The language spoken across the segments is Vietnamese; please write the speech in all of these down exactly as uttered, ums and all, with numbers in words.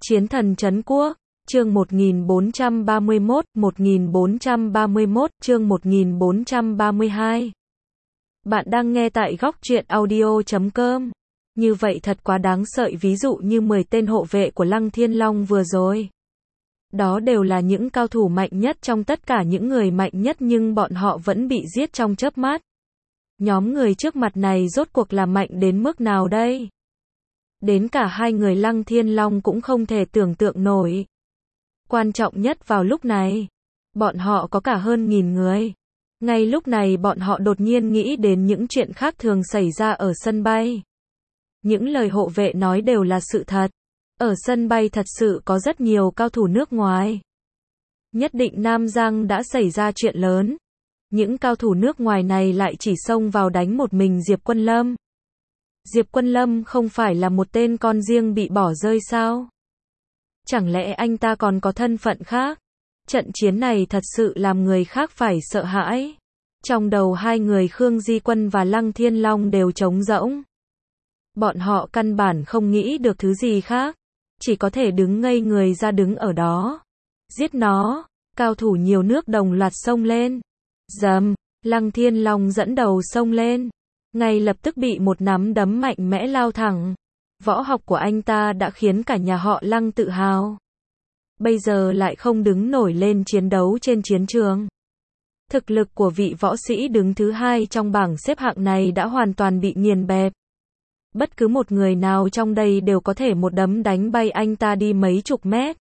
Chiến thần trấn quốc, chương một nghìn bốn trăm ba mươi mốt, một nghìn bốn trăm ba mươi mốt, chương một nghìn bốn trăm ba mươi hai. Bạn đang nghe tại góc truyện audio chấm com. Như vậy thật quá đáng sợ, ví dụ như mười tên hộ vệ của Lăng Thiên Long vừa rồi. Đó đều là những cao thủ mạnh nhất trong tất cả những người mạnh nhất, nhưng bọn họ vẫn bị giết trong chớp mắt. Nhóm người trước mặt này rốt cuộc là mạnh đến mức nào đây? Đến cả hai người Lăng Thiên Long cũng không thể tưởng tượng nổi. Quan trọng nhất vào lúc này, bọn họ có cả hơn nghìn người. Ngay lúc này bọn họ đột nhiên nghĩ đến những chuyện khác thường xảy ra ở sân bay. Những lời hộ vệ nói đều là sự thật. Ở sân bay thật sự có rất nhiều cao thủ nước ngoài. Nhất định Nam Giang đã xảy ra chuyện lớn. Những cao thủ nước ngoài này lại chỉ xông vào đánh một mình Diệp Quân Lâm. Diệp Quân Lâm không phải là một tên con riêng bị bỏ rơi sao? Chẳng lẽ anh ta còn có thân phận khác? Trận chiến này thật sự làm người khác phải sợ hãi. Trong đầu hai người Khương Di Quân và Lăng Thiên Long đều trống rỗng. Bọn họ căn bản không nghĩ được thứ gì khác. Chỉ có thể đứng ngây người ra, đứng ở đó. Giết nó! Cao thủ nhiều nước đồng loạt xông lên. Dầm! Lăng Thiên Long dẫn đầu xông lên. Ngay lập tức bị một nắm đấm mạnh mẽ lao thẳng. Võ học của anh ta đã khiến cả nhà họ Lăng tự hào. Bây giờ lại không đứng nổi lên chiến đấu trên chiến trường. Thực lực của vị võ sĩ đứng thứ hai trong bảng xếp hạng này đã hoàn toàn bị nghiền bẹp. Bất cứ một người nào trong đây đều có thể một đấm đánh bay anh ta đi mấy chục mét.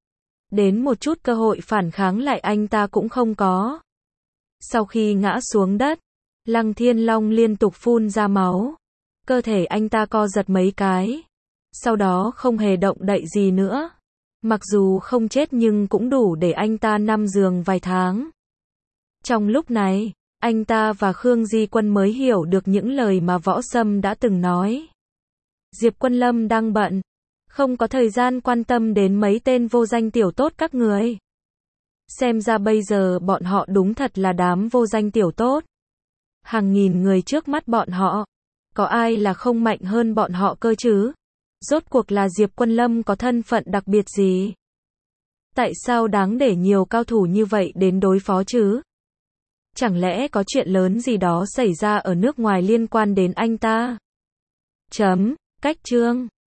Đến một chút cơ hội phản kháng lại anh ta cũng không có. Sau khi ngã xuống đất, Lăng Thiên Long liên tục phun ra máu. Cơ thể anh ta co giật mấy cái. Sau đó không hề động đậy gì nữa. Mặc dù không chết nhưng cũng đủ để anh ta nằm giường vài tháng. Trong lúc này, anh ta và Khương Di Quân mới hiểu được những lời mà Võ Sâm đã từng nói. Diệp Quân Lâm đang bận, không có thời gian quan tâm đến mấy tên vô danh tiểu tốt các người. Xem ra bây giờ bọn họ đúng thật là đám vô danh tiểu tốt. Hàng nghìn người trước mắt bọn họ, có ai là không mạnh hơn bọn họ cơ chứ? Rốt cuộc là Diệp Quân Lâm có thân phận đặc biệt gì? Tại sao đáng để nhiều cao thủ như vậy đến đối phó chứ? Chẳng lẽ có chuyện lớn gì đó xảy ra ở nước ngoài liên quan đến anh ta? Chấm, cách chương.